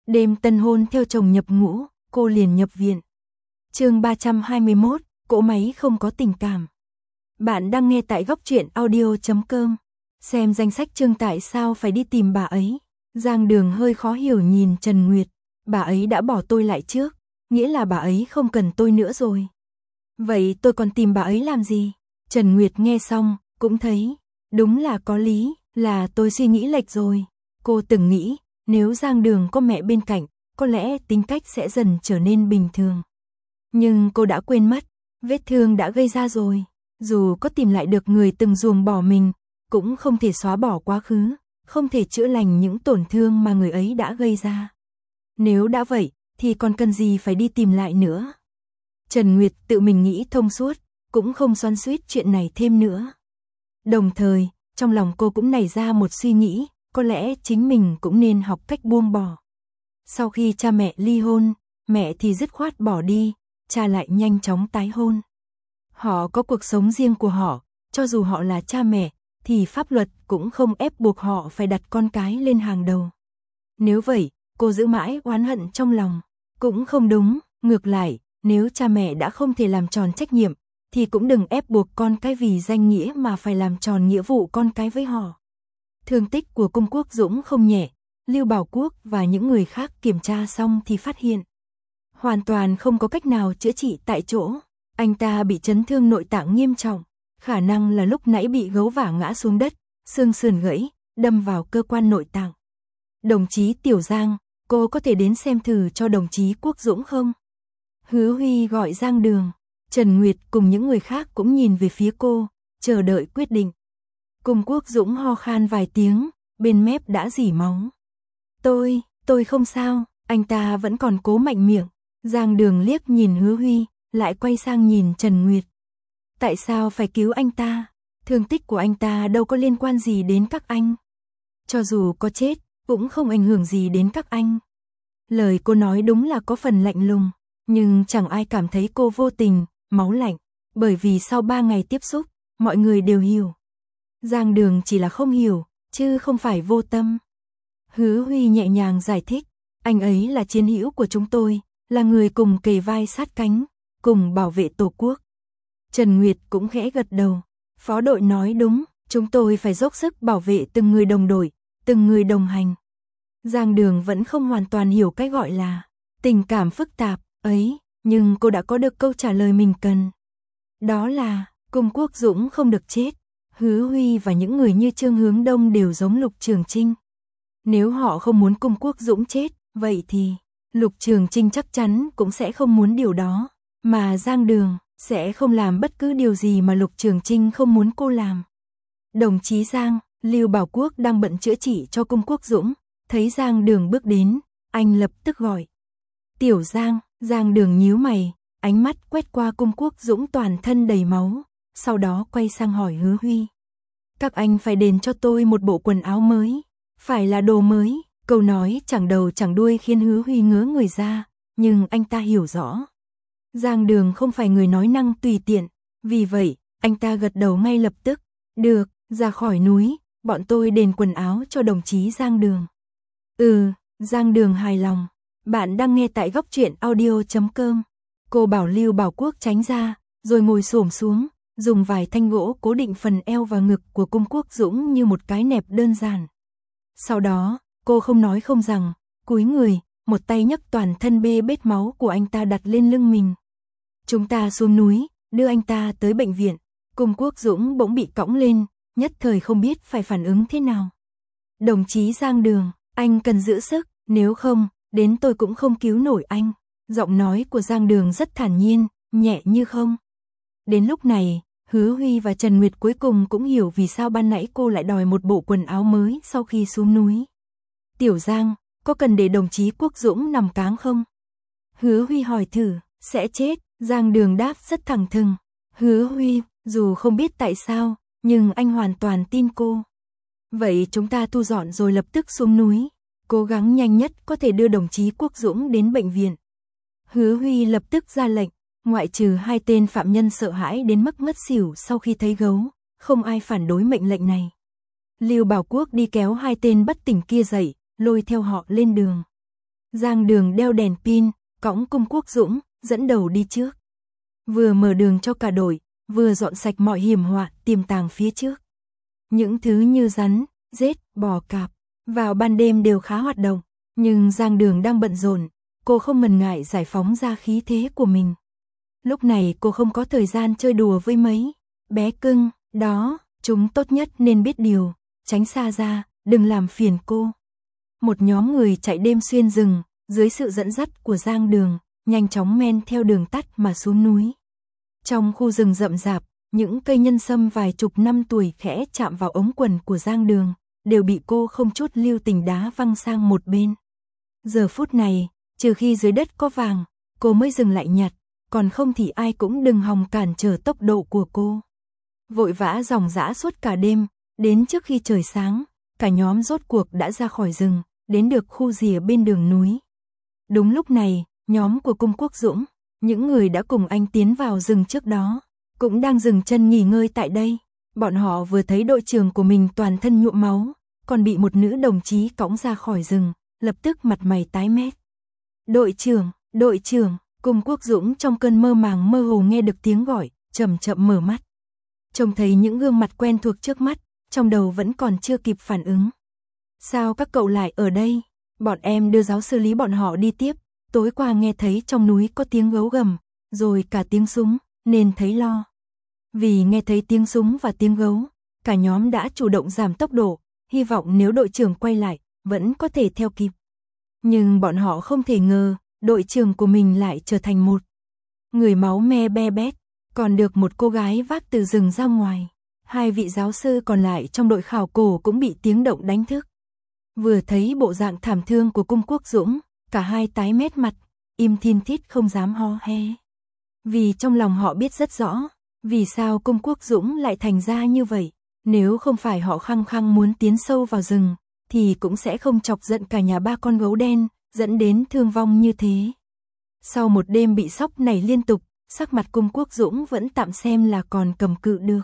Đêm tân hôn theo chồng nhập ngũ, cô liền nhập viện. Chương 321, cỗ máy không có tình cảm. Bạn đang nghe tại góc truyện audio.com. Xem danh sách chương tại sao phải đi tìm bà ấy. Giang Đường hơi khó hiểu nhìn Trần Nguyệt. Bà ấy đã bỏ tôi lại trước, nghĩa là bà ấy không cần tôi nữa rồi. Vậy tôi còn tìm bà ấy làm gì? Trần Nguyệt nghe xong, cũng thấy, đúng là có lý, là tôi suy nghĩ lệch rồi. Cô từng nghĩ, nếu Giang Đường có mẹ bên cạnh, có lẽ tính cách sẽ dần trở nên bình thường. Nhưng cô đã quên mất, vết thương đã gây ra rồi. Dù có tìm lại được người từng ruồng bỏ mình, cũng không thể xóa bỏ quá khứ, không thể chữa lành những tổn thương mà người ấy đã gây ra. Nếu đã vậy, thì còn cần gì phải đi tìm lại nữa. Trần Nguyệt tự mình nghĩ thông suốt, cũng không xoắn xuýt chuyện này thêm nữa. Đồng thời, trong lòng cô cũng nảy ra một suy nghĩ, có lẽ chính mình cũng nên học cách buông bỏ. Sau khi cha mẹ ly hôn, mẹ thì dứt khoát bỏ đi, cha lại nhanh chóng tái hôn. Họ có cuộc sống riêng của họ, cho dù họ là cha mẹ, thì pháp luật cũng không ép buộc họ phải đặt con cái lên hàng đầu. Nếu vậy, cô giữ mãi oán hận trong lòng, cũng không đúng, ngược lại, nếu cha mẹ đã không thể làm tròn trách nhiệm, thì cũng đừng ép buộc con cái vì danh nghĩa mà phải làm tròn nghĩa vụ con cái với họ. Thương tích của Cung Quốc Dũng không nhẹ, Lưu Bảo Quốc và những người khác kiểm tra xong thì phát hiện hoàn toàn không có cách nào chữa trị tại chỗ. Anh ta bị chấn thương nội tạng nghiêm trọng, khả năng là lúc nãy bị gấu vả ngã xuống đất, xương sườn gãy, đâm vào cơ quan nội tạng. Đồng chí Tiểu Giang, cô có thể đến xem thử cho đồng chí Quốc Dũng không? Hứa Huy gọi Giang Đường. Trần Nguyệt cùng những người khác cũng nhìn về phía cô, chờ đợi quyết định. Cung Quốc Dũng ho khan vài tiếng, bên mép đã rỉ máu. Tôi không sao, anh ta vẫn còn cố mạnh miệng. Giang Đường liếc nhìn Hứa Huy, lại quay sang nhìn Trần Nguyệt. Tại sao phải cứu anh ta? Thương tích của anh ta đâu có liên quan gì đến các anh. Cho dù có chết, cũng không ảnh hưởng gì đến các anh. Lời cô nói đúng là có phần lạnh lùng, nhưng chẳng ai cảm thấy cô vô tình, máu lạnh, bởi vì sau 3 ngày tiếp xúc, mọi người đều hiểu. Giang Đường chỉ là không hiểu, chứ không phải vô tâm. Hứa Huy nhẹ nhàng giải thích, anh ấy là chiến hữu của chúng tôi, là người cùng kề vai sát cánh, cùng bảo vệ Tổ quốc. Trần Nguyệt cũng khẽ gật đầu, phó đội nói đúng, chúng tôi phải dốc sức bảo vệ từng người đồng đội, từng người đồng hành. Giang Đường vẫn không hoàn toàn hiểu cái gọi là tình cảm phức tạp ấy, nhưng cô đã có được câu trả lời mình cần. Đó là, Cung Quốc Dũng không được chết. Hứa Huy và những người như Trương Hướng Đông đều giống Lục Trường Chinh. Nếu họ không muốn Cung Quốc Dũng chết, vậy thì Lục Trường Chinh chắc chắn cũng sẽ không muốn điều đó, mà Giang Đường sẽ không làm bất cứ điều gì mà Lục Trường Chinh không muốn cô làm. Đồng chí Giang, Lưu Bảo Quốc đang bận chữa trị cho Cung Quốc Dũng, thấy Giang Đường bước đến, anh lập tức gọi. Tiểu Giang, Giang Đường nhíu mày, ánh mắt quét qua Cung Quốc Dũng toàn thân đầy máu, sau đó quay sang hỏi Hứa Huy. Các anh phải đền cho tôi một bộ quần áo mới, phải là đồ mới. Câu nói chẳng đầu chẳng đuôi khiến Hứa Huy ngớ người ra, nhưng anh ta hiểu rõ. Giang Đường không phải người nói năng tùy tiện, vì vậy, anh ta gật đầu ngay lập tức. Được, ra khỏi núi, bọn tôi đền quần áo cho đồng chí Giang Đường. Giang Đường hài lòng. Bạn đang nghe tại góc truyện audio.com. Cô bảo Lưu Bảo Quốc tránh ra, rồi ngồi xổm xuống, dùng vài thanh gỗ cố định phần eo và ngực của Cung Quốc Dũng như một cái nẹp đơn giản. Sau đó, cô không nói không rằng, cúi người, một tay nhấc toàn thân bê bết máu của anh ta đặt lên lưng mình. Chúng ta xuống núi, đưa anh ta tới bệnh viện. Cung Quốc Dũng bỗng bị cõng lên, nhất thời không biết phải phản ứng thế nào. Đồng chí Giang Đường, anh cần giữ sức, nếu không, đến tôi cũng không cứu nổi anh. Giọng nói của Giang Đường rất thản nhiên, nhẹ như không. Đến lúc này, Hứa Huy và Trần Nguyệt cuối cùng cũng hiểu vì sao ban nãy cô lại đòi một bộ quần áo mới sau khi xuống núi. Tiểu Giang, có cần để đồng chí Quốc Dũng nằm cáng không? Hứa Huy hỏi thử, sẽ chết. Giang Đường đáp rất thẳng thừng. Hứa Huy, dù không biết tại sao, nhưng anh hoàn toàn tin cô. Vậy chúng ta thu dọn rồi lập tức xuống núi, cố gắng nhanh nhất có thể đưa đồng chí Quốc Dũng đến bệnh viện. Hứa Huy lập tức ra lệnh, ngoại trừ 2 tên phạm nhân sợ hãi đến mức ngất xỉu sau khi thấy gấu, không ai phản đối mệnh lệnh này. Lưu Bảo Quốc đi kéo 2 tên bất tỉnh kia dậy, lôi theo họ lên đường. Giang Đường đeo đèn pin, cõng Cung Quốc Dũng, dẫn đầu đi trước. Vừa mở đường cho cả đội, vừa dọn sạch mọi hiểm họa tiềm tàng phía trước. Những thứ như rắn, rết, bò cạp, vào ban đêm đều khá hoạt động, nhưng Giang Đường đang bận rộn, cô không ngần ngại giải phóng ra khí thế của mình. Lúc này cô không có thời gian chơi đùa với mấy bé cưng, đó, chúng tốt nhất nên biết điều, tránh xa ra, đừng làm phiền cô. Một nhóm người chạy đêm xuyên rừng, dưới sự dẫn dắt của Giang Đường, nhanh chóng men theo đường tắt mà xuống núi. Trong khu rừng rậm rạp, những cây nhân sâm vài chục năm tuổi khẽ chạm vào ống quần của Giang Đường, đều bị cô không chút lưu tình đá văng sang một bên. Giờ phút này, trừ khi dưới đất có vàng, cô mới dừng lại nhặt, còn không thì ai cũng đừng hòng cản trở tốc độ của cô. Vội vã ròng rã suốt cả đêm, đến trước khi trời sáng, cả nhóm rốt cuộc đã ra khỏi rừng, đến được khu rìa bên đường núi. Đúng lúc này, nhóm của Cung Quốc Dũng, những người đã cùng anh tiến vào rừng trước đó, cũng đang dừng chân nghỉ ngơi tại đây. Bọn họ vừa thấy đội trưởng của mình toàn thân nhuộm máu, còn bị một nữ đồng chí cõng ra khỏi rừng, lập tức mặt mày tái mét. Đội trưởng, Cung Quốc Dũng trong cơn mơ màng mơ hồ nghe được tiếng gọi, chậm chậm mở mắt. Trông thấy những gương mặt quen thuộc trước mắt, trong đầu vẫn còn chưa kịp phản ứng. Sao các cậu lại ở đây? Bọn em đưa giáo sư Lý bọn họ đi tiếp, tối qua nghe thấy trong núi có tiếng gấu gầm, rồi cả tiếng súng, nên thấy lo. Vì nghe thấy tiếng súng và tiếng gấu, cả nhóm đã chủ động giảm tốc độ, hy vọng nếu đội trưởng quay lại, vẫn có thể theo kịp. Nhưng bọn họ không thể ngờ, đội trưởng của mình lại trở thành một người máu me be bét, còn được một cô gái vác từ rừng ra ngoài. Hai vị giáo sư còn lại trong đội khảo cổ cũng bị tiếng động đánh thức. Vừa thấy bộ dạng thảm thương của Cung Quốc Dũng, cả hai tái mét mặt, im thin thít không dám ho he. Vì trong lòng họ biết rất rõ, vì sao Cung Quốc Dũng lại thành ra như vậy. Nếu không phải họ khăng khăng muốn tiến sâu vào rừng, thì cũng sẽ không chọc giận cả nhà ba con gấu đen, dẫn đến thương vong như thế. Sau một đêm bị sốc nảy liên tục, sắc mặt Cung Quốc Dũng vẫn tạm xem là còn cầm cự được.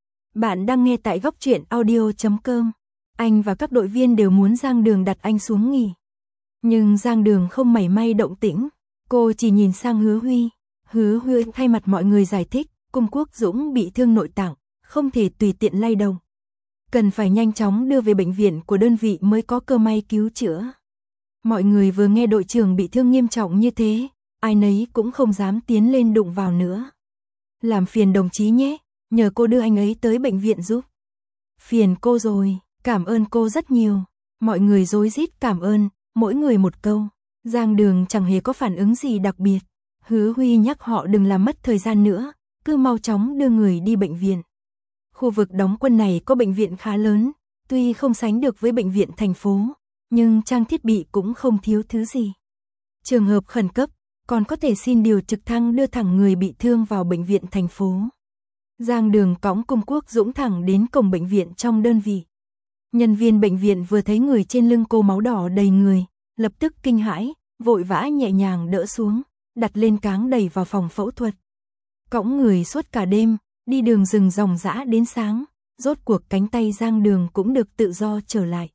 Bạn đang nghe tại Góc Truyện Audio.com. Anh và các đội viên đều muốn Giang Đường đặt anh xuống nghỉ. Nhưng Giang Đường không mảy may động tĩnh, cô chỉ nhìn sang Hứa Huy. Hứa Huy thay mặt mọi người giải thích, Cung Quốc Dũng bị thương nội tạng, không thể tùy tiện lay động. Cần phải nhanh chóng đưa về bệnh viện của đơn vị mới có cơ may cứu chữa. Mọi người vừa nghe đội trưởng bị thương nghiêm trọng như thế, ai nấy cũng không dám tiến lên đụng vào nữa. Làm phiền đồng chí nhé, nhờ cô đưa anh ấy tới bệnh viện giúp. Phiền cô rồi, cảm ơn cô rất nhiều. Mọi người rối rít cảm ơn, mỗi người một câu. Giang Đường chẳng hề có phản ứng gì đặc biệt. Hứa Huy nhắc họ đừng làm mất thời gian nữa, cứ mau chóng đưa người đi bệnh viện. Khu vực đóng quân này có bệnh viện khá lớn, tuy không sánh được với bệnh viện thành phố, nhưng trang thiết bị cũng không thiếu thứ gì. Trường hợp khẩn cấp, còn có thể xin điều trực thăng đưa thẳng người bị thương vào bệnh viện thành phố. Giang Đường cõng Cung Quốc Dũng thẳng đến cổng bệnh viện trong đơn vị. Nhân viên bệnh viện vừa thấy người trên lưng cô máu đỏ đầy người, lập tức kinh hãi, vội vã nhẹ nhàng đỡ xuống, đặt lên cáng đẩy vào phòng phẫu thuật. Cõng người suốt cả đêm, đi đường rừng ròng rã đến sáng, rốt cuộc cánh tay Giang Đường cũng được tự do trở lại.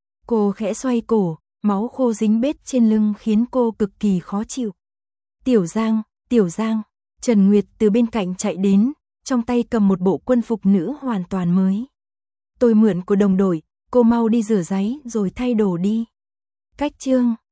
Cô khẽ xoay cổ, máu khô dính bết trên lưng khiến cô cực kỳ khó chịu. Tiểu Giang, Trần Nguyệt từ bên cạnh chạy đến, trong tay cầm một bộ quân phục nữ hoàn toàn mới. Tôi mượn của đồng đội, cô mau đi rửa ráy rồi thay đồ đi. Cách chương